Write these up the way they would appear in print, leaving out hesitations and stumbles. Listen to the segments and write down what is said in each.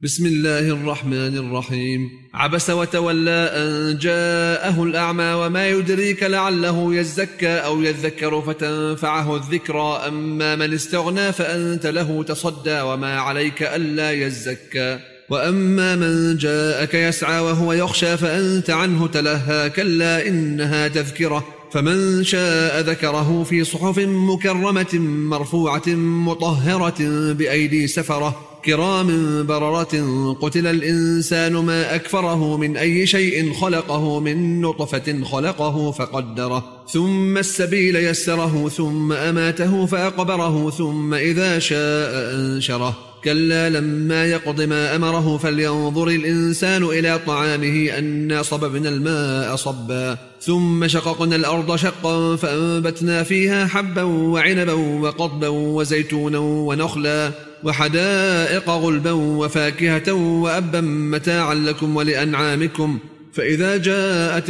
بسم الله الرحمن الرحيم. عبس وتولى أن جاءه الأعمى وما يدريك لعله يزكى أو يذكر فتنفعه الذكرى أما من استغنى فأنت له تصدى وما عليك ألا يزكى وأما من جاءك يسعى وهو يخشى فأنت عنه تلهى كلا إنها تذكرة فمن شاء ذكره في صحف مكرمة مرفوعة مطهرة بأيدي سفرة كرام بررة قتل الإنسان ما أكفره من أي شيء خلقه من نطفة خلقه فقدره ثم السبيل يسره ثم أماته فأقبره ثم إذا شاء أنشره كلا لما يقض ما أمره فلينظر الإنسان إلى طعامه أنا صببنا الماء صبا ثم شققنا الأرض شقا فأنبتنا فيها حبا وعنبا وقضبا وزيتونا ونخلا وحدائق غلبا وفاكهة وأبا متاعا لكم ولأنعامكم فإذا جاءت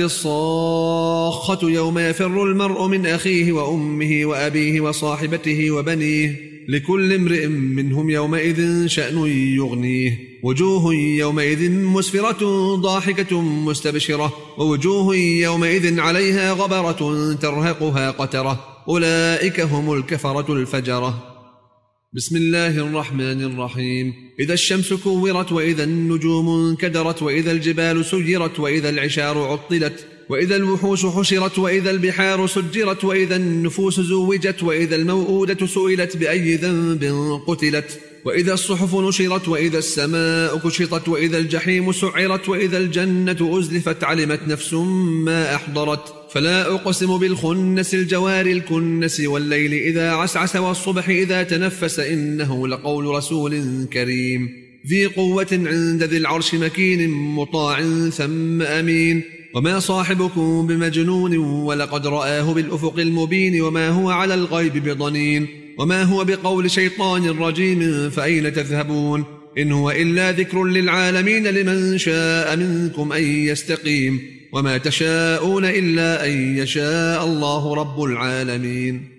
الصاخة يوم يفر المرء من أخيه وأمه وأبيه وصاحبته وبنيه لكل امرئ منهم يومئذ شأن يغنيه وجوه يومئذ مسفرة ضاحكة مستبشرة ووجوه يومئذ عليها غبرة ترهقها قترة أولئك هم الكفرة الفجرة. بسم الله الرحمن الرحيم. إذا الشمس كورت وإذا النجوم انكدرت وإذا الجبال سيرت وإذا العشار عطلت وإذا الوحوش حشرت وإذا البحار سجرت وإذا النفوس زوجت وإذا الموءودة سئلت بأي ذنب قتلت وإذا الصحف نشرت وإذا السماء كشطت وإذا الجحيم سعرت وإذا الجنة أزلفت علمت نفس ما أحضرت فلا أقسم بالخنس الجوار الكنس والليل إذا عسعس والصبح إذا تنفس إنه لقول رسول كريم ذي قوة عند ذي العرش مكين مطاع ثم أمين وما صاحبكم بمجنون ولقد رآه بالأفق المبين وما هو على الغيب بضنين وما هو بقول شيطان رجيم فأين تذهبون إن هو إلا ذكر للعالمين لمن شاء منكم أن يستقيم وما تشاءون إلا أن يشاء الله رب العالمين.